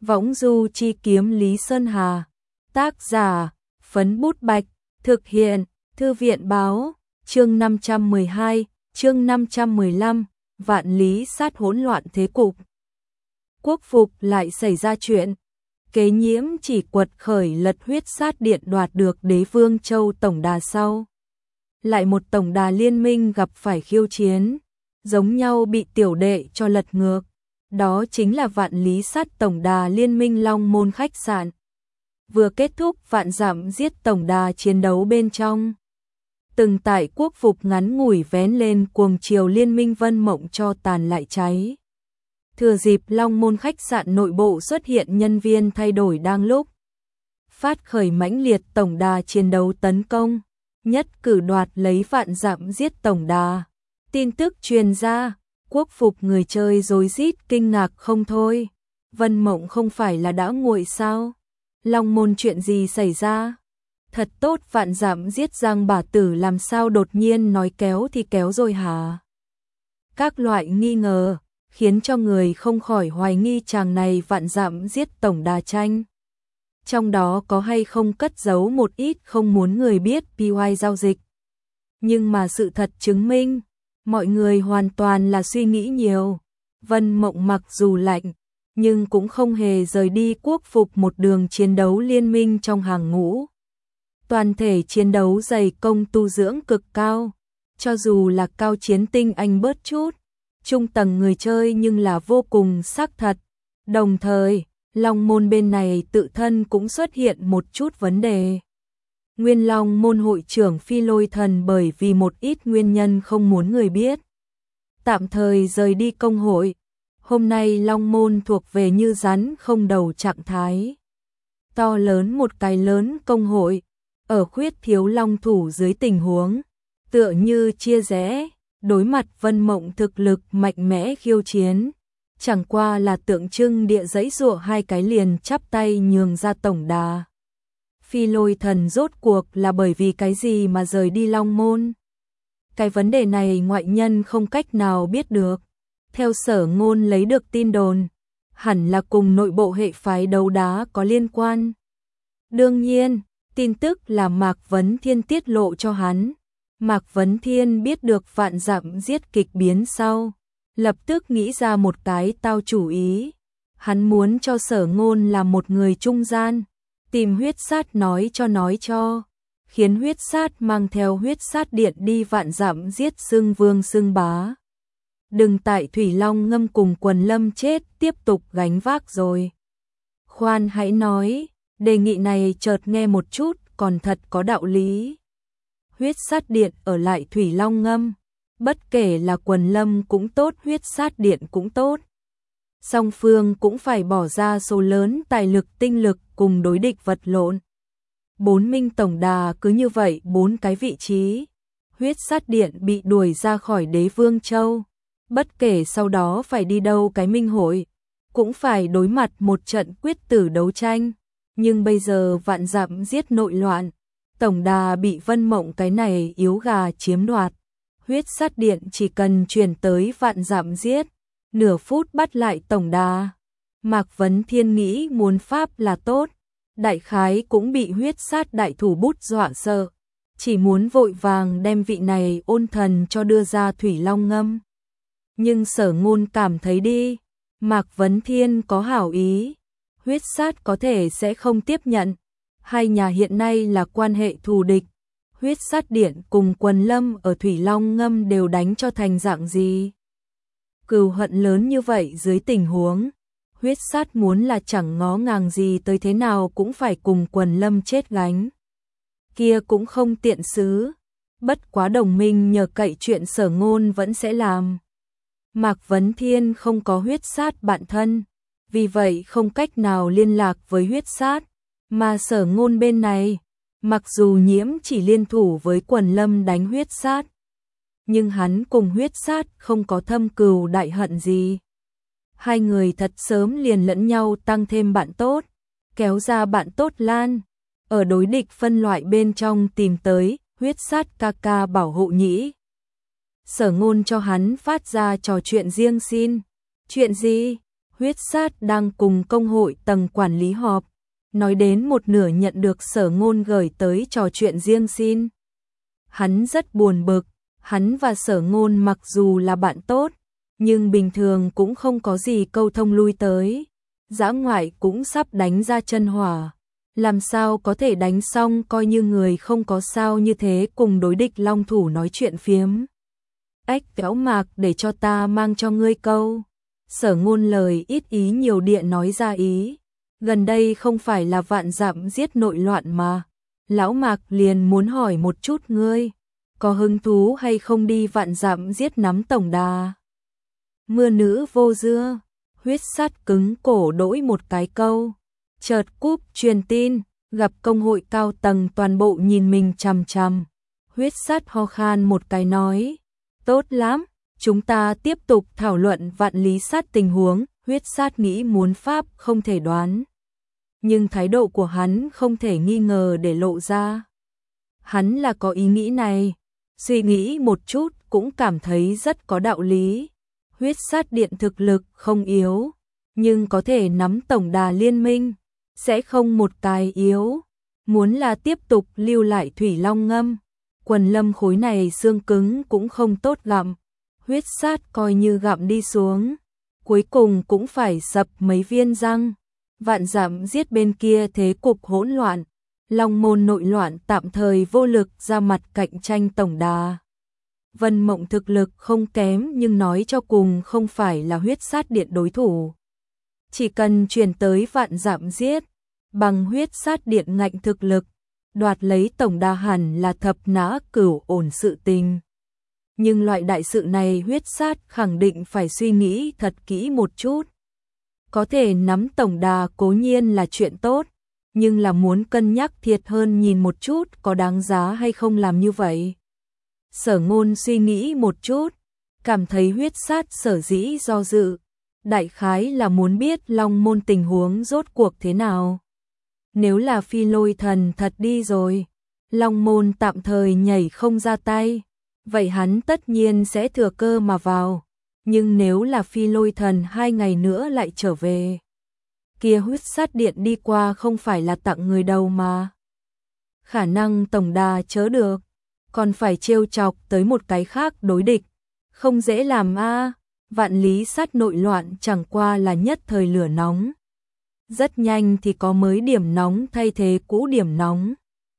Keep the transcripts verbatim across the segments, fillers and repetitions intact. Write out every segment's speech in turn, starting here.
Võng du chi kiếm Lý Sơn Hà. Tác giả, Phấn Bút Bạch. Thực hiện, Thư viện Báo. Chương năm trăm mười hai, chương năm trăm mười lăm, vạn lý sát hỗn loạn thế cục. Quốc phục lại xảy ra chuyện. Kế Nhiễm chỉ quật khởi lật huyết sát điện đoạt được Đế Vương Châu tổng đà sau. Lại một tổng đà liên minh gặp phải khiêu chiến, giống nhau bị tiểu đệ cho lật ngược. Đó chính là vạn lý sát tổng đà liên minh Long Môn khách sạn. Vừa kết thúc vạn dặm giết tổng đà chiến đấu bên trong. Từng tại quốc phục ngắn ngủi vén lên cuồng chiều liên minh Vân Mộng cho tàn lại cháy. Thừa dịp Long Môn khách sạn nội bộ xuất hiện nhân viên thay đổi đang lúc phát khởi mãnh liệt tổng đà chiến đấu tấn công, nhất cử đoạt lấy vạn dặm giết tổng đà. Tin tức truyền ra, quốc phục người chơi rối rít kinh ngạc không thôi. Vân Mộng không phải là đã nguội sao? Long Môn chuyện gì xảy ra? Thật tốt, vạn dặm giết Giang bà tử làm sao đột nhiên nói kéo thì kéo rồi hả? Các loại nghi ngờ khiến cho người không khỏi hoài nghi chàng này vạn dặm giết tổng đà tranh. Trong đó có hay không cất giấu một ít không muốn người biết pê i giao dịch. Nhưng mà sự thật chứng minh, mọi người hoàn toàn là suy nghĩ nhiều. Vân Mộng mặc dù lạnh, nhưng cũng không hề rời đi quốc phục một đường chiến đấu liên minh trong hàng ngũ. Toàn thể chiến đấu dày công tu dưỡng cực cao, cho dù là cao chiến tinh anh bớt chút, trung tầng người chơi nhưng là vô cùng xác thật. Đồng thời, Long Môn bên này tự thân cũng xuất hiện một chút vấn đề. Nguyên Long Môn hội trưởng Phi Lôi Thần bởi vì một ít nguyên nhân không muốn người biết, tạm thời rời đi công hội. Hôm nay Long Môn thuộc về như rắn không đầu trạng thái. To lớn một cái lớn công hội, ở khuyết thiếu long thủ dưới tình huống, tựa như chia rẽ, đối mặt Vân Mộng thực lực mạnh mẽ khiêu chiến. Chẳng qua là tượng trưng địa giãy giụa hai cái liền chắp tay nhường ra tổng đà. Phi Lôi Thần rốt cuộc là bởi vì cái gì mà rời đi Long Môn? Cái vấn đề này ngoại nhân không cách nào biết được. Theo Sở Ngôn lấy được tin đồn, hẳn là cùng nội bộ hệ phái đấu đá có liên quan. Đương nhiên, tin tức là Mạc Vấn Thiên tiết lộ cho hắn. Mạc Vấn Thiên biết được vạn dặm giết kịch biến sau, lập tức nghĩ ra một cái tao chủ ý. Hắn muốn cho Sở Ngôn là một người trung gian, tìm huyết sát nói cho nói cho, khiến huyết sát mang theo huyết sát điện đi vạn dặm giết xưng vương xưng bá. Đừng tại Thủy Long Ngâm cùng Quần Lâm chết tiếp tục gánh vác rồi. Khoan hãy nói, đề nghị này chợt nghe một chút còn thật có đạo lý. Huyết sát điện ở lại Thủy Long Ngâm, bất kể là Quần Lâm cũng tốt, huyết sát điện cũng tốt. Song phương cũng phải bỏ ra số lớn tài lực tinh lực cùng đối địch vật lộn. Bốn minh tổng đà cứ như vậy bốn cái vị trí. Huyết sát điện bị đuổi ra khỏi Đế Vương Châu. Bất kể sau đó phải đi đâu cái minh hội, cũng phải đối mặt một trận quyết tử đấu tranh. Nhưng bây giờ vạn dặm giết nội loạn, tổng đà bị Vân Mộng cái này yếu gà chiếm đoạt. Huyết sát điện chỉ cần chuyển tới vạn dặm giết, nửa phút bắt lại tổng đà. Mạc Vấn Thiên nghĩ muốn pháp là tốt, đại khái cũng bị huyết sát đại thủ bút dọa sợ, chỉ muốn vội vàng đem vị này ôn thần cho đưa ra Thủy Long Ngâm. Nhưng Sở Ngôn cảm thấy đi, Mạc Vấn Thiên có hảo ý, huyết sát có thể sẽ không tiếp nhận. Hai nhà hiện nay là quan hệ thù địch, huyết sát điện cùng Quần Lâm ở Thủy Long Ngâm đều đánh cho thành dạng gì. Cừu hận lớn như vậy dưới tình huống, huyết sát muốn là chẳng ngó ngàng gì tới thế nào cũng phải cùng Quần Lâm chết gánh. Kia cũng không tiện xứ, bất quá đồng minh nhờ cậy chuyện Sở Ngôn vẫn sẽ làm. Mạc Vấn Thiên không có huyết sát bạn thân, vì vậy không cách nào liên lạc với huyết sát, mà Sở Ngôn bên này, mặc dù Nhiễm chỉ liên thủ với Quần Lâm đánh huyết sát, nhưng hắn cùng huyết sát không có thâm cừu đại hận gì. Hai người thật sớm liền lẫn nhau tăng thêm bạn tốt, kéo ra bạn tốt lan, ở đối địch phân loại bên trong tìm tới huyết sát ca ca bảo hộ nhĩ. Sở Ngôn cho hắn phát ra trò chuyện riêng xin. Chuyện gì? Huyết Sát đang cùng công hội tầng quản lý họp, nói đến một nửa nhận được Sở Ngôn gửi tới trò chuyện riêng xin. Hắn rất buồn bực, hắn và Sở Ngôn mặc dù là bạn tốt, nhưng bình thường cũng không có gì câu thông lui tới. Dã ngoại cũng sắp đánh ra chân hỏa, làm sao có thể đánh xong coi như người không có sao như thế cùng đối địch long thủ nói chuyện phiếm. Ếch kéo mạc để cho ta mang cho ngươi câu. Sở Ngôn lời ít ý nhiều địa nói ra ý. Gần đây không phải là vạn dặm giết nội loạn mà. Lão Mạc liền muốn hỏi một chút ngươi, có hứng thú hay không đi vạn dặm giết nắm tổng đà. Mưa nữ vô dưa, Huyết Sát cứng cổ đổi một cái câu. Chợt cúp truyền tin, gặp công hội cao tầng toàn bộ nhìn mình chằm chằm. Huyết Sát ho khan một cái nói, tốt lắm, chúng ta tiếp tục thảo luận vạn lý sát tình huống. Huyết Sát nghĩ muốn pháp không thể đoán, nhưng thái độ của hắn không thể nghi ngờ để lộ ra. Hắn là có ý nghĩ này, suy nghĩ một chút cũng cảm thấy rất có đạo lý. Huyết Sát điện thực lực không yếu, nhưng có thể nắm tổng đà liên minh, sẽ không một cái yếu. Muốn là tiếp tục lưu lại Thủy Long Ngâm, quần lâm khối này xương cứng cũng không tốt gặm. Huyết Sát coi như gặm đi xuống, cuối cùng cũng phải sập mấy viên răng. Vạn dặm giết bên kia thế cục hỗn loạn, Long môn nội loạn tạm thời vô lực ra mặt cạnh tranh tổng đà. Vân Mộng thực lực không kém nhưng nói cho cùng không phải là Huyết Sát điện đối thủ. Chỉ cần truyền tới vạn dặm giết, bằng Huyết Sát điện ngạnh thực lực, đoạt lấy tổng đà hẳn là thập nã cửu ổn sự tình. Nhưng loại đại sự này Huyết Sát khẳng định phải suy nghĩ thật kỹ một chút. Có thể nắm tổng đà cố nhiên là chuyện tốt, nhưng là muốn cân nhắc thiệt hơn nhìn một chút có đáng giá hay không làm như vậy. Sở Ngôn suy nghĩ một chút, cảm thấy Huyết Sát sở dĩ do dự, đại khái là muốn biết Long môn tình huống rốt cuộc thế nào. Nếu là Phi Lôi Thần thật đi rồi, Long môn tạm thời nhảy không ra tay, vậy hắn tất nhiên sẽ thừa cơ mà vào. Nhưng nếu là Phi Lôi Thần hai ngày nữa lại trở về, kia Huyết Sát điện đi qua không phải là tặng người đâu mà. Khả năng tổng đà chớ được, còn phải trêu chọc tới một cái khác đối địch, không dễ làm a. Vạn lý sát nội loạn chẳng qua là nhất thời lửa nóng, rất nhanh thì có mới điểm nóng thay thế cũ điểm nóng.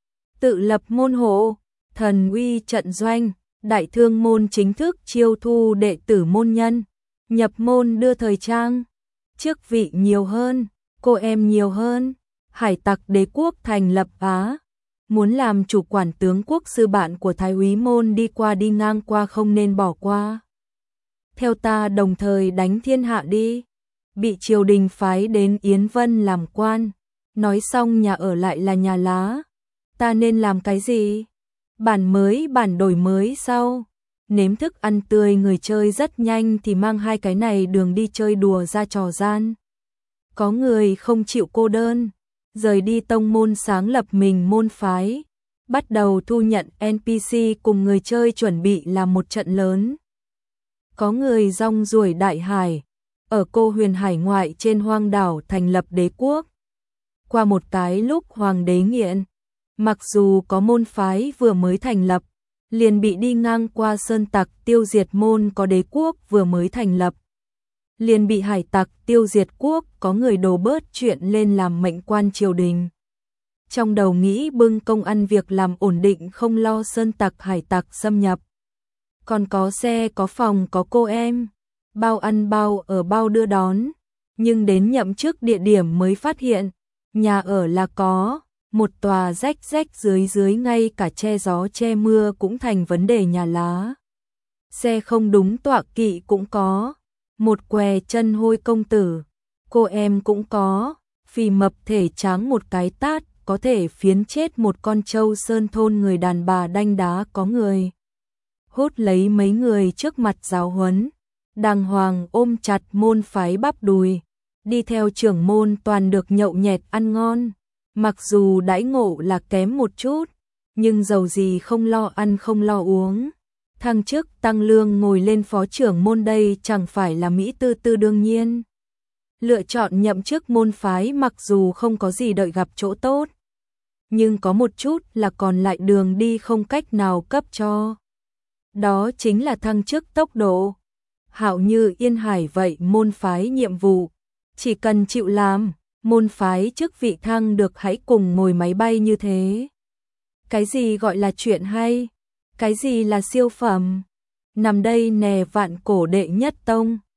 Tự lập môn hộ, thần uy trận doanh, đại thương môn chính thức chiêu thu đệ tử môn nhân, nhập môn đưa thời trang, chức vị nhiều hơn, cô em nhiều hơn. Hải tặc đế quốc thành lập Á, muốn làm chủ quản tướng quốc sư bạn của thái úy môn đi qua đi ngang qua không nên bỏ qua. Theo ta đồng thời đánh thiên hạ đi. Bị triều đình phái đến Yến Vân làm quan, nói xong nhà ở lại là nhà lá. Ta nên làm cái gì? Bản mới bản đổi mới sau. Nếm thức ăn tươi người chơi rất nhanh thì mang hai cái này đường đi chơi đùa ra trò gian. Có người không chịu cô đơn, rời đi tông môn sáng lập mình môn phái, bắt đầu thu nhận en pê xê cùng người chơi chuẩn bị làm một trận lớn. Có người rong ruổi đại hải, ở Cô Huyền hải ngoại trên hoang đảo thành lập đế quốc. Qua một cái lúc hoàng đế nghiện, mặc dù có môn phái vừa mới thành lập, liền bị đi ngang qua sơn tặc tiêu diệt môn có đế quốc vừa mới thành lập. Liền bị hải tặc tiêu diệt quốc có người đổ bớt chuyện lên làm mệnh quan triều đình. Trong đầu nghĩ bưng công ăn việc làm ổn định không lo sơn tặc hải tặc xâm nhập. Còn có xe có phòng có cô em, bao ăn bao ở bao đưa đón. Nhưng đến nhậm chức địa điểm mới phát hiện, nhà ở là có, một tòa rách rách dưới dưới ngay cả che gió che mưa cũng thành vấn đề nhà lá. Xe không đúng tọa kỵ cũng có, một què chân hôi công tử, cô em cũng có, phì mập thể tráng một cái tát có thể phiến chết một con trâu sơn thôn người đàn bà đanh đá có người. Hốt lấy mấy người trước mặt giáo huấn, đàng hoàng ôm chặt môn phái bắp đùi, đi theo trưởng môn toàn được nhậu nhẹt ăn ngon. Mặc dù đãi ngộ là kém một chút, nhưng dầu gì không lo ăn không lo uống. Thăng chức tăng lương ngồi lên phó trưởng môn đây chẳng phải là mỹ tư tư đương nhiên. Lựa chọn nhậm chức môn phái mặc dù không có gì đợi gặp chỗ tốt, nhưng có một chút là còn lại đường đi không cách nào cấp cho. Đó chính là thăng chức tốc độ. Hạo như Yên Hải vậy môn phái nhiệm vụ, chỉ cần chịu làm, môn phái chức vị thăng được hãy cùng ngồi máy bay như thế. Cái gì gọi là chuyện hay? Cái gì là siêu phẩm? Nằm đây nè vạn cổ đệ nhất tông.